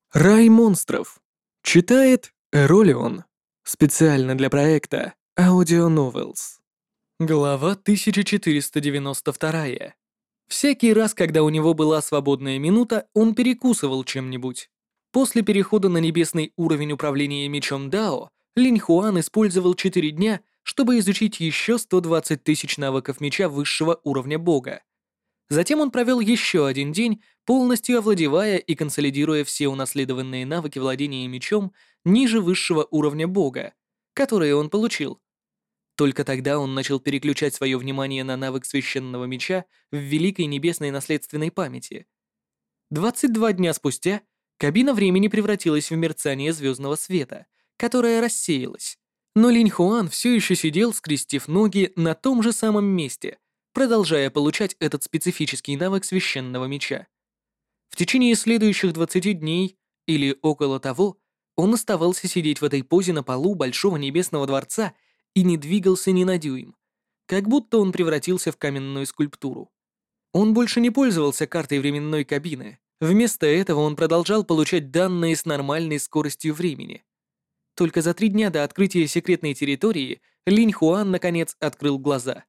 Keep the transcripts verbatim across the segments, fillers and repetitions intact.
Рай монстров. Читает Эролион. Специально для проекта Audio Novels. Глава тысяча четыреста девяносто два. Всякий раз, когда у него была свободная минута, он перекусывал чем-нибудь. После перехода на небесный уровень управления мечом Дао, Линь Хуан использовал четыре дня, чтобы изучить еще сто двадцать тысяч навыков меча высшего уровня бога. Затем он провел еще один день, полностью овладевая и консолидируя все унаследованные навыки владения мечом ниже высшего уровня бога, которые он получил. Только тогда он начал переключать свое внимание на навык священного меча в великой небесной наследственной памяти. двадцать два дня спустя кабина времени превратилась в мерцание звездного света, которое рассеялось. Но Линь Хуан все еще сидел, скрестив ноги на том же самом месте, продолжая получать этот специфический навык священного меча. В течение следующих двадцати дней, или около того, он оставался сидеть в этой позе на полу Большого Небесного Дворца и не двигался ни на дюйм, как будто он превратился в каменную скульптуру. Он больше не пользовался картой временной кабины, вместо этого он продолжал получать данные с нормальной скоростью времени. Только за три дня до открытия секретной территории Линь Хуан наконец открыл глаза.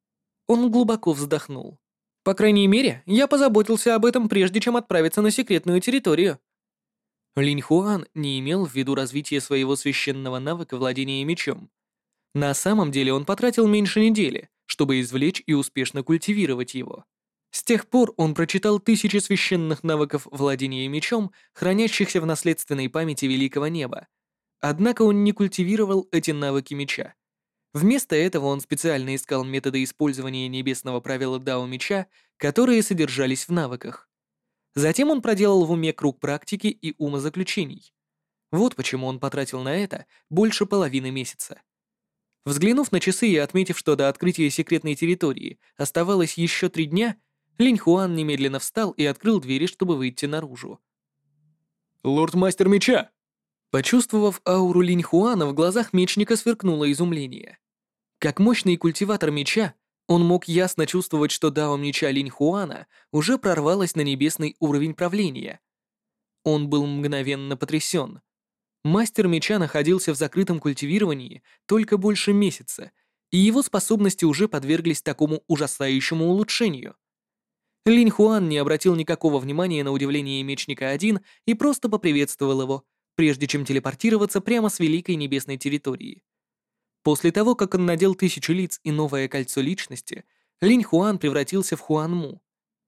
Он глубоко вздохнул. По крайней мере, я позаботился об этом, прежде чем отправиться на секретную территорию. Линь Хуан не имел в виду развитие своего священного навыка владения мечом. На самом деле он потратил меньше недели, чтобы извлечь и успешно культивировать его. С тех пор он прочитал тысячи священных навыков владения мечом, хранящихся в наследственной памяти Великого Неба. Однако он не культивировал эти навыки меча. Вместо этого он специально искал методы использования небесного правила Дао меча, которые содержались в навыках. Затем он проделал в уме круг практики и умозаключений. Вот почему он потратил на это больше половины месяца. Взглянув на часы и отметив, что до открытия секретной территории оставалось еще три дня, Линь Хуан немедленно встал и открыл двери, чтобы выйти наружу. «Лорд-мастер меча!» Почувствовав ауру Линь Хуана, в глазах мечника сверкнуло изумление. Как мощный культиватор меча, он мог ясно чувствовать, что дао меча Линь Хуана уже прорвалась на небесный уровень правления. Он был мгновенно потрясен. Мастер меча находился в закрытом культивировании только больше месяца, и его способности уже подверглись такому ужасающему улучшению. Линь Хуан не обратил никакого внимания на удивление мечника один и просто поприветствовал его, прежде чем телепортироваться прямо с великой небесной территории. После того, как он надел тысячу лиц и новое кольцо личности, Линь Хуан превратился в Хуан Му.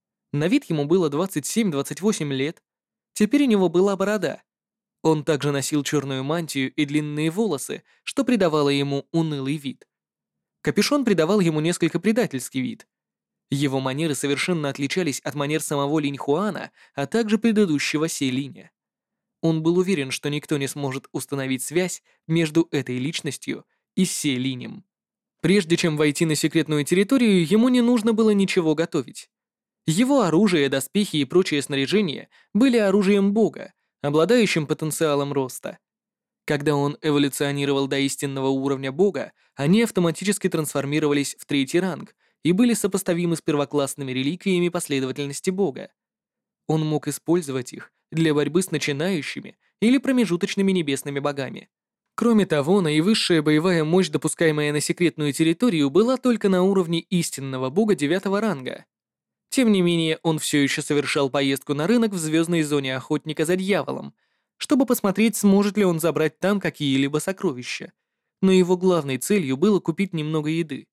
На вид ему было двадцать семь-двадцать восемь лет. Теперь у него была борода. Он также носил черную мантию и длинные волосы, что придавало ему унылый вид. Капюшон придавал ему несколько предательский вид. Его манеры совершенно отличались от манер самого Линь Хуана, а также предыдущего Се Линя. Он был уверен, что никто не сможет установить связь между этой личностью и Се Линем. Прежде чем войти на секретную территорию, ему не нужно было ничего готовить. Его оружие, доспехи и прочее снаряжение были оружием бога, обладающим потенциалом роста. Когда он эволюционировал до истинного уровня бога, они автоматически трансформировались в третий ранг и были сопоставимы с первоклассными реликвиями последовательности бога. Он мог использовать их для борьбы с начинающими или промежуточными небесными богами. Кроме того, наивысшая боевая мощь, допускаемая на секретную территорию, была только на уровне истинного бога девятого ранга. Тем не менее, он все еще совершал поездку на рынок в звездной зоне охотника за дьяволом, чтобы посмотреть, сможет ли он забрать там какие-либо сокровища. Но его главной целью было купить немного еды.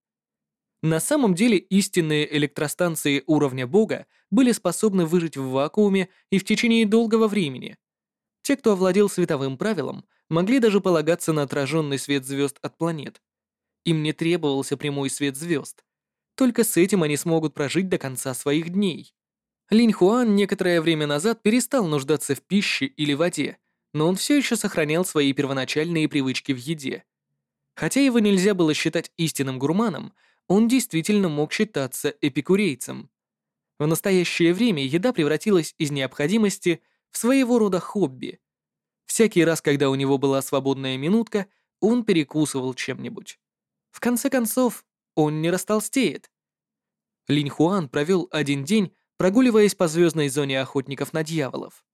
На самом деле, истинные электростанции уровня бога были способны выжить в вакууме и в течение долгого времени. Те, кто овладел световым правилом, могли даже полагаться на отраженный свет звезд от планет. Им не требовался прямой свет звезд. Только с этим они смогут прожить до конца своих дней. Линь Хуан некоторое время назад перестал нуждаться в пище или воде, но он все еще сохранял свои первоначальные привычки в еде. Хотя его нельзя было считать истинным гурманом, он действительно мог считаться эпикурейцем. В настоящее время еда превратилась из необходимости в своего рода хобби. Всякий раз, когда у него была свободная минутка, он перекусывал чем-нибудь. В конце концов, он не растолстеет. Линь Хуан провел один день, прогуливаясь по звездной зоне охотников на дьяволов.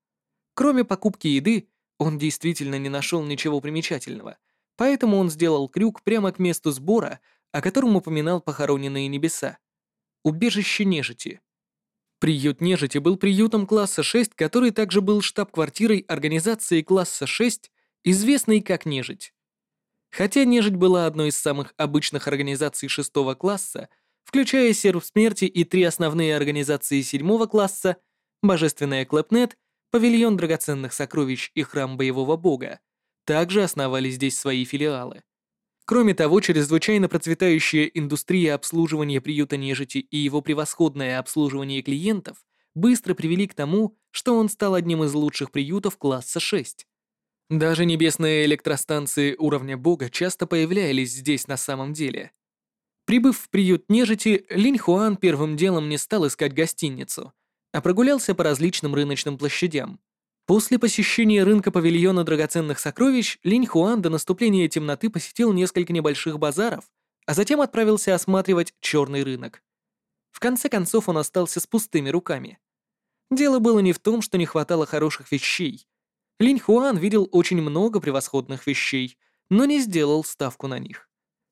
Кроме покупки еды, он действительно не нашел ничего примечательного, поэтому он сделал крюк прямо к месту сбора, о котором упоминал похороненные небеса. Убежище нежити. Приют нежити был приютом класса шесть, который также был штаб-квартирой организации класса шесть, известной как Нежить. Хотя Нежить была одной из самых обычных организаций шестого класса, включая Серп Смерти и три основные организации седьмого класса, Божественная Клэпнет, Павильон Драгоценных Сокровищ и Храм Боевого Бога, также основали здесь свои филиалы. Кроме того, чрезвычайно процветающая индустрия обслуживания приюта нежити и его превосходное обслуживание клиентов быстро привели к тому, что он стал одним из лучших приютов класса шесть. Даже небесные электростанции уровня бога часто появлялись здесь на самом деле. Прибыв в приют нежити, Линь Хуан первым делом не стал искать гостиницу, а прогулялся по различным рыночным площадям. После посещения рынка павильона драгоценных сокровищ, Линь Хуан до наступления темноты посетил несколько небольших базаров, а затем отправился осматривать черный рынок. В конце концов он остался с пустыми руками. Дело было не в том, что не хватало хороших вещей. Линь Хуан видел очень много превосходных вещей, но не сделал ставку на них.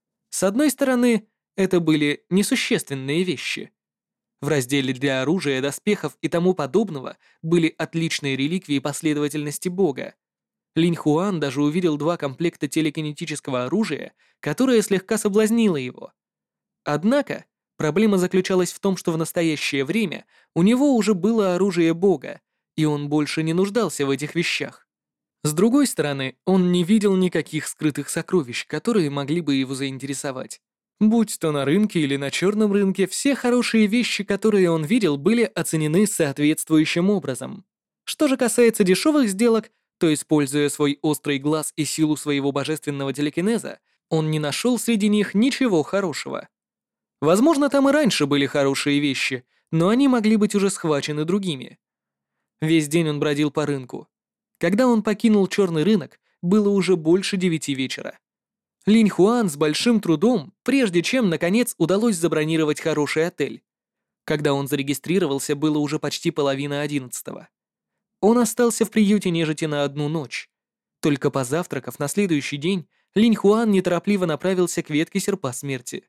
С одной стороны, это были несущественные вещи. В разделе для оружия, доспехов и тому подобного были отличные реликвии последовательности бога. Линь Хуан даже увидел два комплекта телекинетического оружия, которое слегка соблазнило его. Однако, проблема заключалась в том, что в настоящее время у него уже было оружие бога, и он больше не нуждался в этих вещах. С другой стороны, он не видел никаких скрытых сокровищ, которые могли бы его заинтересовать. Будь то на рынке или на черном рынке, все хорошие вещи, которые он видел, были оценены соответствующим образом. Что же касается дешевых сделок, то, используя свой острый глаз и силу своего божественного телекинеза, он не нашел среди них ничего хорошего. Возможно, там и раньше были хорошие вещи, но они могли быть уже схвачены другими. Весь день он бродил по рынку. Когда он покинул черный рынок, было уже больше девяти вечера. Линь Хуан с большим трудом, прежде чем, наконец, удалось забронировать хороший отель. Когда он зарегистрировался, было уже почти половина одиннадцатого. Он остался в приюте нежити на одну ночь. Только позавтракав на следующий день, Линь Хуан неторопливо направился к ветке серпа смерти.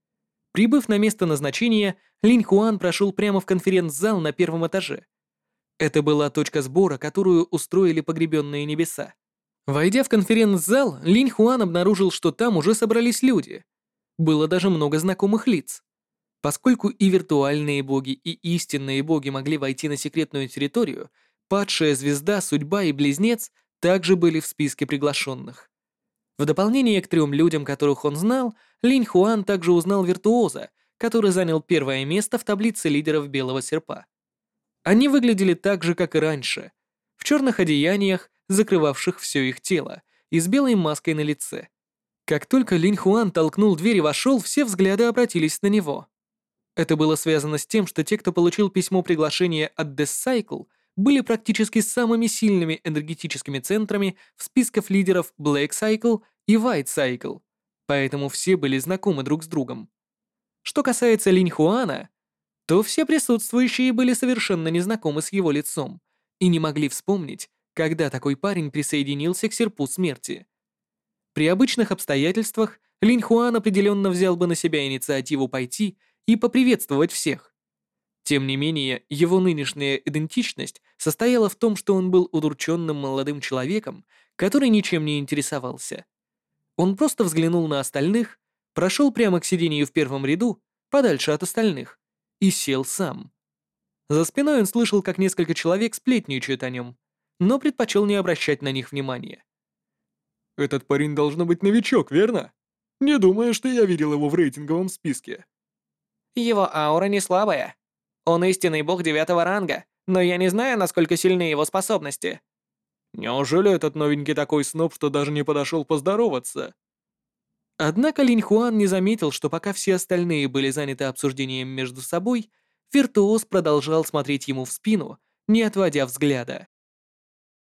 Прибыв на место назначения, Линь Хуан прошел прямо в конференц-зал на первом этаже. Это была точка сбора, которую устроили погребенные небеса. Войдя в конференц-зал, Линь Хуан обнаружил, что там уже собрались люди. Было даже много знакомых лиц. Поскольку и виртуальные боги, и истинные боги могли войти на секретную территорию, падшая звезда, судьба и близнец также были в списке приглашенных. В дополнение к трем людям, которых он знал, Линь Хуан также узнал виртуоза, который занял первое место в таблице лидеров Белого Серпа. Они выглядели так же, как и раньше, в черных одеяниях, закрывавших все их тело, и с белой маской на лице. Как только Линь Хуан толкнул дверь и вошел, все взгляды обратились на него. Это было связано с тем, что те, кто получил письмо приглашения от Death Cycle, были практически самыми сильными энергетическими центрами в списках лидеров Black Cycle и White Cycle, поэтому все были знакомы друг с другом. Что касается Линь Хуана, то все присутствующие были совершенно незнакомы с его лицом и не могли вспомнить, когда такой парень присоединился к серпу смерти. При обычных обстоятельствах Линь Хуан определенно взял бы на себя инициативу пойти и поприветствовать всех. Тем не менее, его нынешняя идентичность состояла в том, что он был удрученным молодым человеком, который ничем не интересовался. Он просто взглянул на остальных, прошел прямо к сидению в первом ряду, подальше от остальных, и сел сам. За спиной он слышал, как несколько человек сплетничают о нем, но предпочел не обращать на них внимания. «Этот парень должно быть новичок, верно? Не думаю, что я видел его в рейтинговом списке». Его аура не слабая. Он истинный бог девятого ранга, но я не знаю, насколько сильны его способности. Неужели этот новенький такой сноб, что даже не подошел поздороваться? Однако Линь Хуан не заметил, что пока все остальные были заняты обсуждением между собой, виртуоз продолжал смотреть ему в спину, не отводя взгляда.